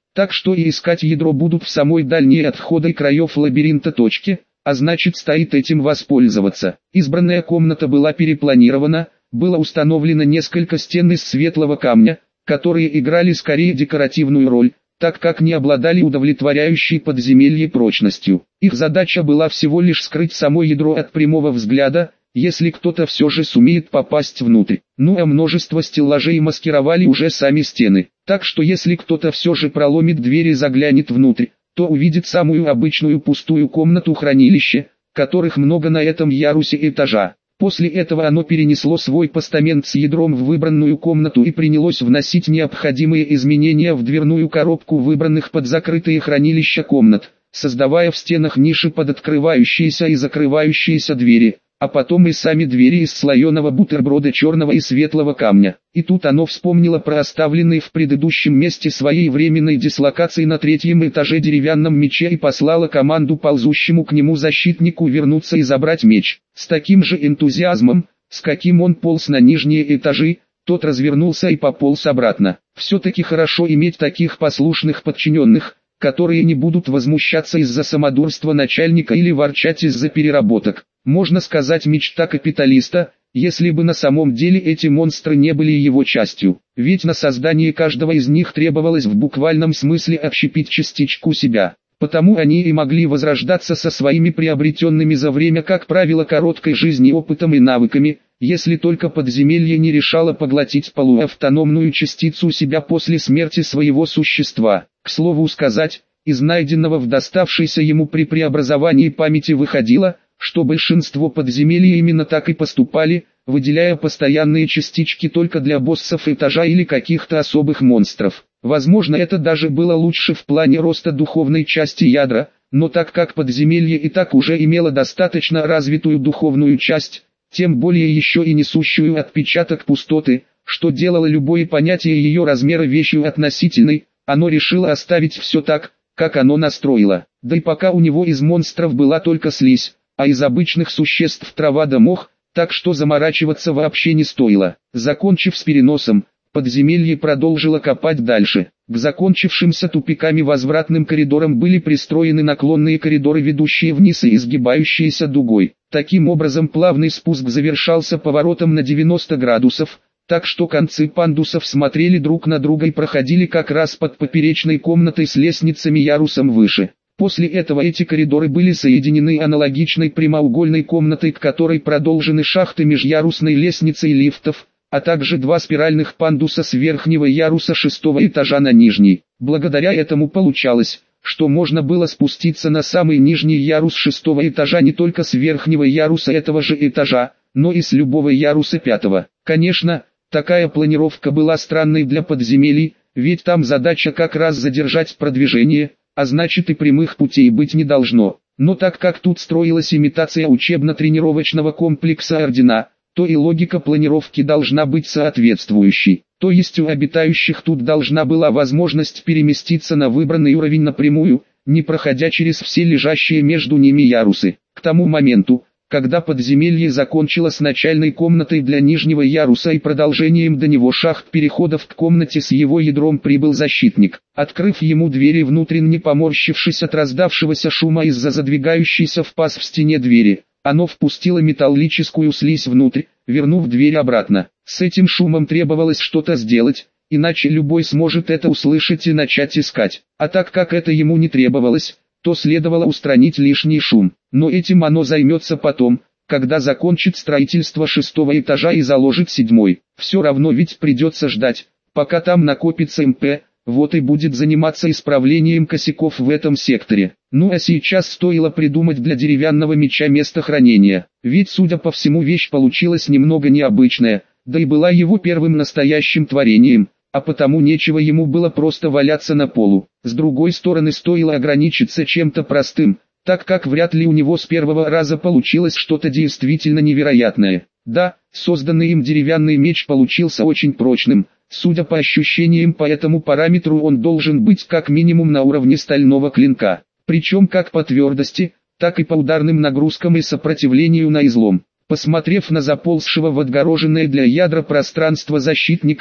Так что и искать ядро будут в самой дальней от входа и краев лабиринта точке, а значит стоит этим воспользоваться. Избранная комната была перепланирована, было установлено несколько стен из светлого камня, которые играли скорее декоративную роль, так как не обладали удовлетворяющей подземелье прочностью. Их задача была всего лишь скрыть само ядро от прямого взгляда, если кто-то все же сумеет попасть внутрь. Ну а множество стеллажей маскировали уже сами стены, так что если кто-то все же проломит дверь и заглянет внутрь, то увидит самую обычную пустую комнату хранилища, которых много на этом ярусе этажа. После этого оно перенесло свой постамент с ядром в выбранную комнату и принялось вносить необходимые изменения в дверную коробку выбранных под закрытые хранилища комнат, создавая в стенах ниши под открывающиеся и закрывающиеся двери, а потом и сами двери из слоеного бутерброда черного и светлого камня. И тут оно вспомнило про оставленный в предыдущем месте своей временной дислокации на третьем этаже деревянном мече и послало команду ползущему к нему защитнику вернуться и забрать меч. С таким же энтузиазмом, с каким он полз на нижние этажи, тот развернулся и пополз обратно. Все-таки хорошо иметь таких послушных подчиненных, которые не будут возмущаться из-за самодурства начальника или ворчать из-за переработок. Можно сказать, мечта капиталиста, если бы на самом деле эти монстры не были его частью. Ведь на создание каждого из них требовалось в буквальном смысле общепить частичку себя. Потому они и могли возрождаться со своими приобретенными за время, как правило, короткой жизни опытом и навыками, если только подземелье не решало поглотить полуавтономную частицу себя после смерти своего существа. К слову сказать, из найденного в доставшейся ему при преобразовании памяти выходило, что большинство подземелий именно так и поступали, выделяя постоянные частички только для боссов этажа или каких-то особых монстров. Возможно, это даже было лучше в плане роста духовной части ядра, но так как подземелье и так уже имело достаточно развитую духовную часть, тем более еще и несущую отпечаток пустоты, что делало любое понятие ее размера вещью относительной, оно решило оставить все так, как оно настроило. Да и пока у него из монстров была только слизь, а из обычных существ трава да мох, так что заморачиваться вообще не стоило. Закончив с переносом, подземелье продолжило копать дальше. К закончившимся тупиками возвратным коридорам были пристроены наклонные коридоры, ведущие вниз и изгибающиеся дугой. Таким образом плавный спуск завершался поворотом на девяносто градусов, так что концы пандусов смотрели друг на друга и проходили как раз под поперечной комнатой с лестницами ярусом выше. После этого эти коридоры были соединены аналогичной прямоугольной комнатой, к которой продолжены шахты межярусной лестницы и лифтов, а также два спиральных пандуса с верхнего яруса шестого этажа на нижний. Благодаря этому получалось, что можно было спуститься на самый нижний ярус шестого этажа не только с верхнего яруса этого же этажа, но и с любого яруса пятого. Конечно, такая планировка была странной для подземелий, ведь там задача как раз задержать продвижение, а значит и прямых путей быть не должно. Но так как тут строилась имитация учебно-тренировочного комплекса Ордена, то и логика планировки должна быть соответствующей. То есть у обитающих тут должна была возможность переместиться на выбранный уровень напрямую, не проходя через все лежащие между ними ярусы. К тому моменту, когда подземелье закончилось с начальной комнатой для нижнего яруса и продолжением до него шахт переходов к комнате с его ядром, прибыл защитник. Открыв ему двери, внутренне поморщившись от раздавшегося шума из-за задвигающейся в паз в стене двери, оно впустило металлическую слизь внутрь, вернув дверь обратно. С этим шумом требовалось что-то сделать, иначе любой сможет это услышать и начать искать. А так как это ему не требовалось, то следовало устранить лишний шум. Но этим оно займется потом, когда закончит строительство шестого этажа и заложит седьмой. Все равно ведь придется ждать, пока там накопится эм пэ, вот и будет заниматься исправлением косяков в этом секторе. Ну а сейчас стоило придумать для деревянного меча место хранения. Ведь, судя по всему, вещь получилась немного необычная, да и была его первым настоящим творением, а потому нечего ему было просто валяться на полу. С другой стороны, стоило ограничиться чем-то простым, так как вряд ли у него с первого раза получилось что-то действительно невероятное. Да, созданный им деревянный меч получился очень прочным, судя по ощущениям, по этому параметру он должен быть как минимум на уровне стального клинка, причем как по твердости, так и по ударным нагрузкам и сопротивлению на излом. Посмотрев на заползшего в отгороженное для ядра пространство защитника,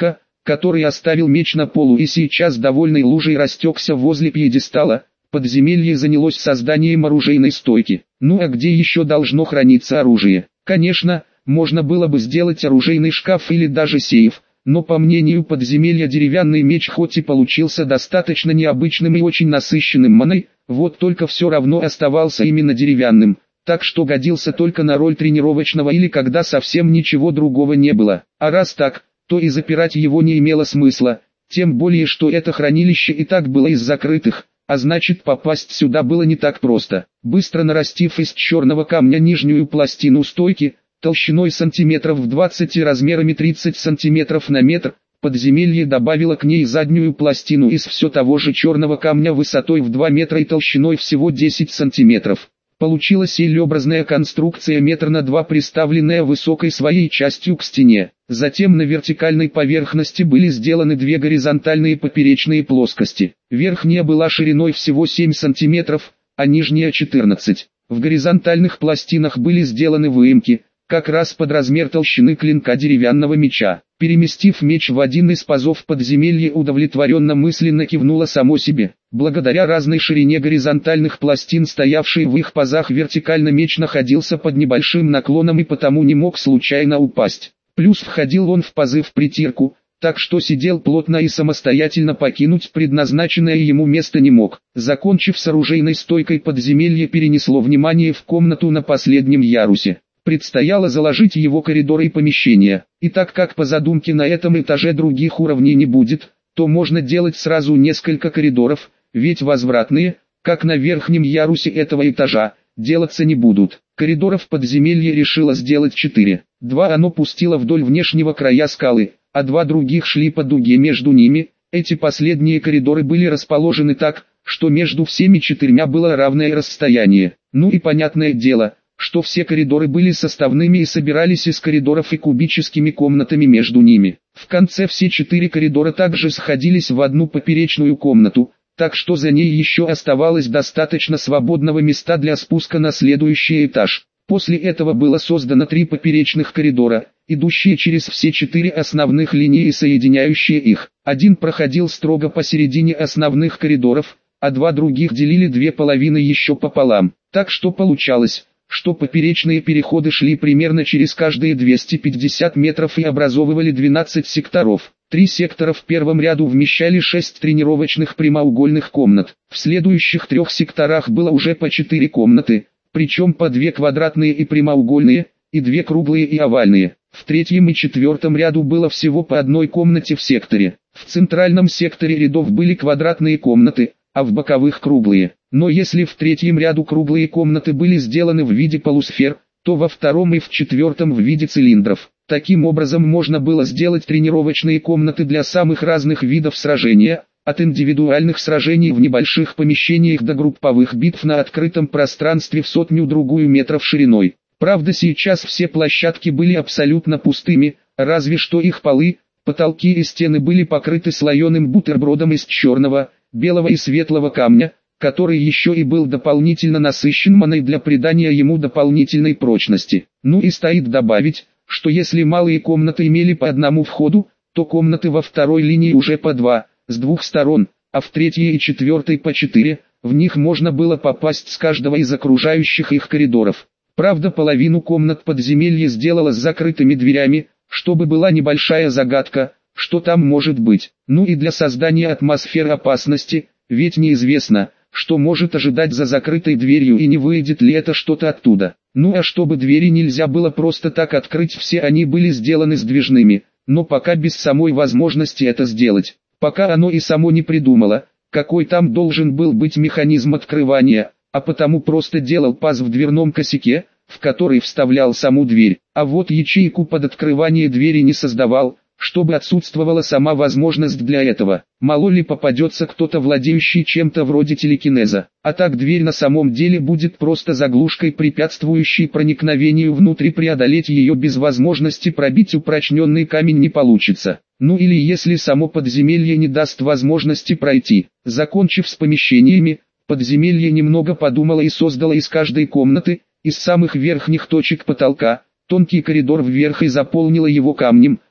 который оставил меч на полу и сейчас довольной лужей растекся возле пьедестала, подземелье занялось созданием оружейной стойки. Ну а где еще должно храниться оружие? Конечно, можно было бы сделать оружейный шкаф или даже сейф, но по мнению подземелья деревянный меч хоть и получился достаточно необычным и очень насыщенным маной, вот только все равно оставался именно деревянным, так что годился только на роль тренировочного или когда совсем ничего другого не было. А раз так, то и запирать его не имело смысла, тем более что это хранилище и так было из закрытых, а значит попасть сюда было не так просто. Быстро нарастив из черного камня нижнюю пластину стойки, толщиной сантиметров двадцать и размерами тридцать сантиметров на метр, подземелье добавило к ней заднюю пластину из все того же черного камня высотой в два метра и толщиной всего десять сантиметров. Получилась елеобразная конструкция метр на два, приставленная высокой своей частью к стене. Затем на вертикальной поверхности были сделаны две горизонтальные поперечные плоскости. Верхняя была шириной всего семь сантиметров, а нижняя четырнадцать. В горизонтальных пластинах были сделаны выемки, как раз под размер толщины клинка деревянного меча. Переместив меч в один из пазов подземелья, удовлетворенно мысленно кивнула само себе. Благодаря разной ширине горизонтальных пластин, стоявшей в их пазах, вертикально меч находился под небольшим наклоном и потому не мог случайно упасть. Плюс входил он в пазы в притирку, так что сидел плотно и самостоятельно покинуть предназначенное ему место не мог. Закончив с оружейной стойкой, подземелье перенесло внимание в комнату на последнем ярусе. Предстояло заложить его коридоры и помещения. И так как по задумке на этом этаже других уровней не будет, то можно делать сразу несколько коридоров, ведь возвратные, как на верхнем ярусе этого этажа, делаться не будут. Коридоров подземелье решило сделать четыре. Два оно пустило вдоль внешнего края скалы, а два других шли по дуге между ними. Эти последние коридоры были расположены так, что между всеми четырьмя было равное расстояние. Ну и понятное дело, что все коридоры были составными и собирались из коридоров и кубическими комнатами между ними. В конце все четыре коридора также сходились в одну поперечную комнату, так что за ней еще оставалось достаточно свободного места для спуска на следующий этаж. После этого было создано три поперечных коридора, идущие через все четыре основных линии и соединяющие их. Один проходил строго посередине основных коридоров, а два других делили две половины еще пополам. Так что получалось, что поперечные переходы шли примерно через каждые двести пятьдесят метров и образовывали двенадцать секторов. Три сектора в первом ряду вмещали шесть тренировочных прямоугольных комнат. В следующих трех секторах было уже по четыре комнаты, причем по две квадратные и прямоугольные, и две круглые и овальные. В третьем и четвертом ряду было всего по одной комнате в секторе. В центральном секторе рядов были квадратные комнаты, а в боковых круглые. Но если в третьем ряду круглые комнаты были сделаны в виде полусфер, то во втором и в четвертом в виде цилиндров. Таким образом можно было сделать тренировочные комнаты для самых разных видов сражения, от индивидуальных сражений в небольших помещениях до групповых битв на открытом пространстве в сотню-другую метров шириной. Правда, сейчас все площадки были абсолютно пустыми, разве что их полы, потолки и стены были покрыты слоеным бутербродом из черного, белого и светлого камня, который еще и был дополнительно насыщен маной для придания ему дополнительной прочности. Ну и стоит добавить, что если малые комнаты имели по одному входу, то комнаты во второй линии уже по два, с двух сторон, а в третьей и четвертой по четыре, в них можно было попасть с каждого из окружающих их коридоров. Правда, половину комнат подземелья сделала с закрытыми дверями, чтобы была небольшая загадка, что там может быть. Ну и для создания атмосферы опасности, ведь неизвестно, что может ожидать за закрытой дверью и не выйдет ли это что-то оттуда. Ну а чтобы двери нельзя было просто так открыть, все они были сделаны сдвижными, но пока без самой возможности это сделать. Пока оно и само не придумало, какой там должен был быть механизм открывания, а потому просто делал паз в дверном косяке, в который вставлял саму дверь, а вот ячейку под открывание двери не создавал, чтобы отсутствовала сама возможность для этого. Мало ли попадется кто-то, владеющий чем-то вроде телекинеза. А так дверь на самом деле будет просто заглушкой, препятствующей проникновению внутрь, преодолеть ее без возможности пробить упрочненный камень не получится. Ну или если само подземелье не даст возможности пройти. Закончив с помещениями, подземелье немного подумало и создало из каждой комнаты, из самых верхних точек потолка, тонкий коридор вверх и заполнило его камнем,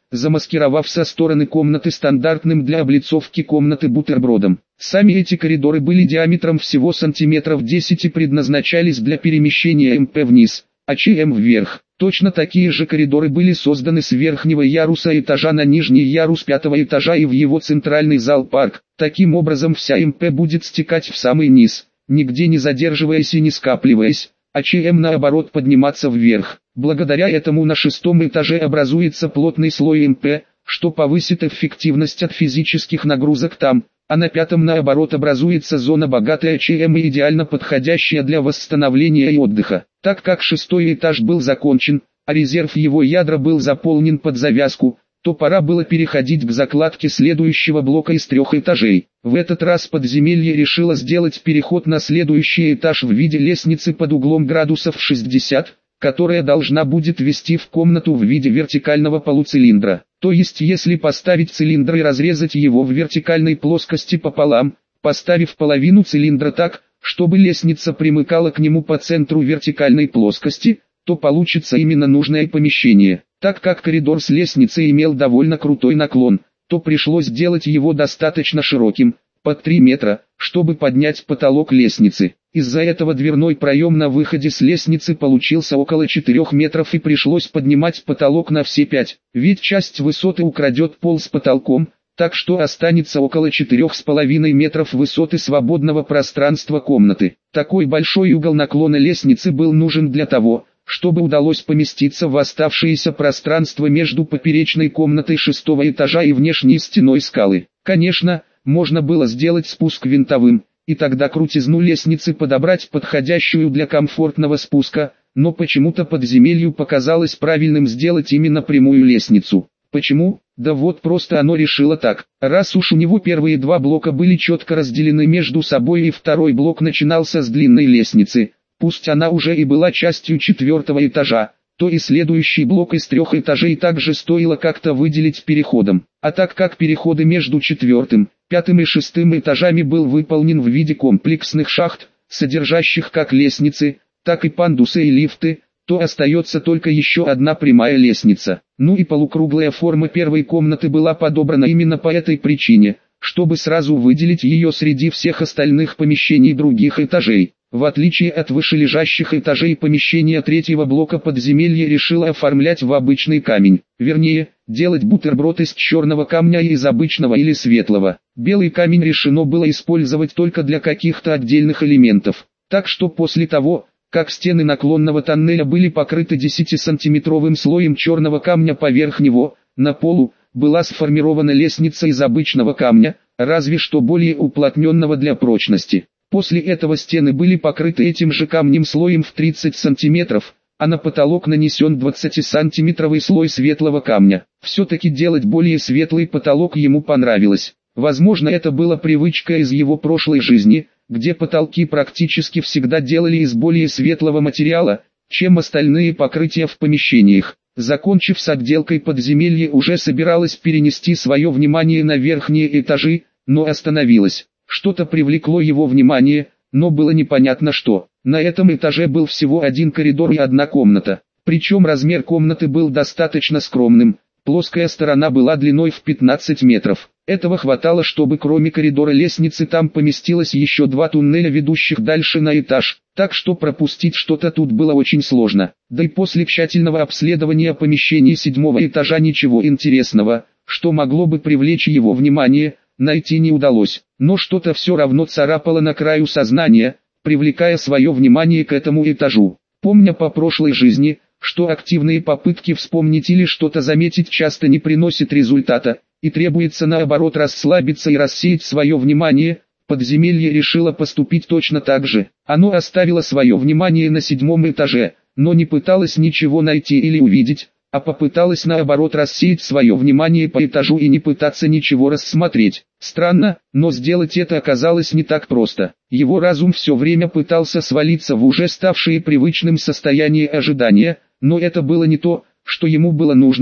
замаскировав со стороны комнаты стандартным для облицовки комнаты бутербродом. Сами эти коридоры были диаметром всего сантиметров десять и предназначались для перемещения МП вниз, а ЧМ вверх. Точно такие же коридоры были созданы с верхнего яруса этажа на нижний ярус пятого этажа и в его центральный зал-парк. Таким образом вся МП будет стекать в самый низ, нигде не задерживаясь и не скапливаясь, а ЧМ наоборот подниматься вверх. Благодаря этому на шестом этаже образуется плотный слой МП, что повысит эффективность от физических нагрузок там, а на пятом наоборот образуется зона богатая ЧМ и идеально подходящая для восстановления и отдыха. Так как шестой этаж был закончен, а резерв его ядра был заполнен под завязку, то пора было переходить к закладке следующего блока из трех этажей. В этот раз подземелье решило сделать переход на следующий этаж в виде лестницы под углом градусов шестьдесят, которая должна будет вести в комнату в виде вертикального полуцилиндра. То есть если поставить цилиндр и разрезать его в вертикальной плоскости пополам, поставив половину цилиндра так, чтобы лестница примыкала к нему по центру вертикальной плоскости, то получится именно нужное помещение. Так как коридор с лестницей имел довольно крутой наклон, то пришлось сделать его достаточно широким, под три метра, чтобы поднять потолок лестницы. Из-за этого дверной проем на выходе с лестницы получился около четырёх метров и пришлось поднимать потолок на все пять, ведь часть высоты украдет пол с потолком, так что останется около четырёх с половиной метров высоты свободного пространства комнаты. Такой большой угол наклона лестницы был нужен для того, чтобы удалось поместиться в оставшееся пространство между поперечной комнатой шестого этажа и внешней стеной скалы. Конечно, можно было сделать спуск винтовым, и тогда крутизну лестницы подобрать подходящую для комфортного спуска, но почему-то подземелью показалось правильным сделать именно прямую лестницу. Почему? Да вот просто оно решило так. Раз уж у него первые два блока были четко разделены между собой и второй блок начинался с длинной лестницы, пусть она уже и была частью четвертого этажа, то и следующий блок из трех этажей также стоило как-то выделить переходом. А так как переходы между четвертым, пятым и шестым этажами был выполнен в виде комплексных шахт, содержащих как лестницы, так и пандусы и лифты, то остается только еще одна прямая лестница. Ну и полукруглая форма первой комнаты была подобрана именно по этой причине, чтобы сразу выделить ее среди всех остальных помещений других этажей. В отличие от вышележащих этажей помещения третьего блока подземелье решило оформлять в обычный камень. Вернее, делать бутерброд из черного камня и из обычного или светлого. Белый камень решено было использовать только для каких-то отдельных элементов. Так что после того, как стены наклонного тоннеля были покрыты десятисантиметровым слоем черного камня поверх него, на полу была сформирована лестница из обычного камня, разве что более уплотненного для прочности. После этого стены были покрыты этим же камнем слоем в тридцать сантиметров, а на потолок нанесен двадцатисантиметровый слой светлого камня. Все-таки делать более светлый потолок ему понравилось. Возможно, это была привычка из его прошлой жизни, где потолки практически всегда делали из более светлого материала, чем остальные покрытия в помещениях. Закончив с отделкой подземелье уже собиралось перенести свое внимание на верхние этажи, но остановилось. Что-то привлекло его внимание, но было непонятно что. На этом этаже был всего один коридор и одна комната. Причем размер комнаты был достаточно скромным. Плоская сторона была длиной в пятнадцать метров. Этого хватало, чтобы кроме коридора лестницы там поместилось еще два туннеля, ведущих дальше на этаж. Так что пропустить что-то тут было очень сложно. Да и после тщательного обследования помещений седьмого этажа ничего интересного, что могло бы привлечь его внимание, найти не удалось. Но что-то все равно царапало на краю сознания, привлекая свое внимание к этому этажу. Помня по прошлой жизни, что активные попытки вспомнить или что-то заметить часто не приносят результата, и требуется наоборот расслабиться и рассеять свое внимание, подземелье решило поступить точно так же. Оно оставило свое внимание на седьмом этаже, но не пыталось ничего найти или увидеть, а попыталась наоборот рассеять свое внимание по этажу и не пытаться ничего рассмотреть. Странно, но сделать это оказалось не так просто. Его разум все время пытался свалиться в уже ставшее привычным состояние ожидания, но это было не то, что ему было нужно,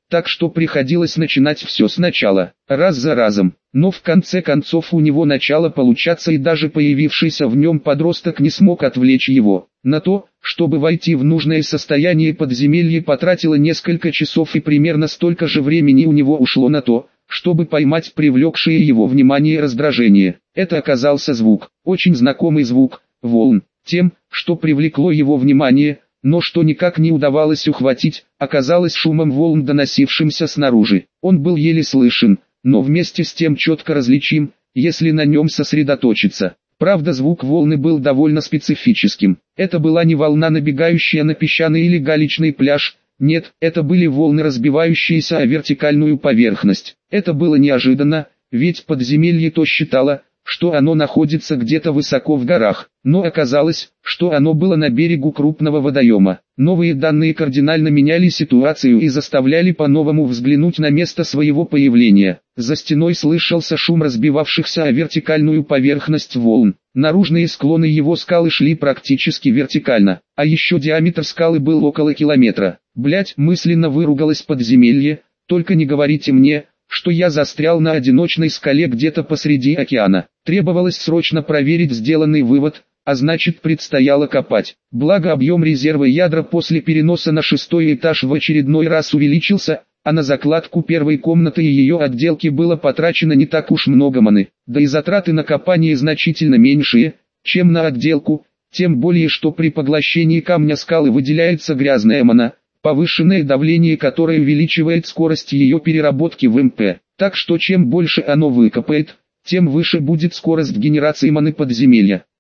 так что приходилось начинать все сначала, раз за разом. Но в конце концов у него начало получаться, и даже появившийся в нем подросток не смог отвлечь его. На то, чтобы войти в нужное состояние подземелья, потратило несколько часов, и примерно столько же времени у него ушло на то, чтобы поймать привлекшее его внимание раздражение. Это оказался звук, очень знакомый звук, волн. Тем, что привлекло его внимание, но что никак не удавалось ухватить, оказалось шумом волн, доносившимся снаружи. Он был еле слышен, но вместе с тем четко различим, если на нем сосредоточиться. Правда, звук волны был довольно специфическим. Это была не волна, набегающая на песчаный или галечный пляж. Нет, это были волны, разбивающиеся о вертикальную поверхность. Это было неожиданно, ведь подземелье то считало, что оно находится где-то высоко в горах, но оказалось, что оно было на берегу крупного водоема. Новые данные кардинально меняли ситуацию и заставляли по-новому взглянуть на место своего появления. За стеной слышался шум разбивавшихся о вертикальную поверхность волн. Наружные склоны его скалы шли практически вертикально, а еще диаметр скалы был около километра. Блять, мысленно выругалось подземелье, только не говорите мне, что я застрял на одиночной скале где-то посреди океана. Требовалось срочно проверить сделанный вывод, а значит предстояло копать. Благо объем резерва ядра после переноса на шестой этаж в очередной раз увеличился, а на закладку первой комнаты и ее отделки было потрачено не так уж много маны. Да и затраты на копание значительно меньшие, чем на отделку, тем более что при поглощении камня скалы выделяется грязная мана, повышенное давление которое увеличивает скорость ее переработки в эм пэ. Так что чем больше оно выкопает, тем выше будет скорость генерации маны подземелья.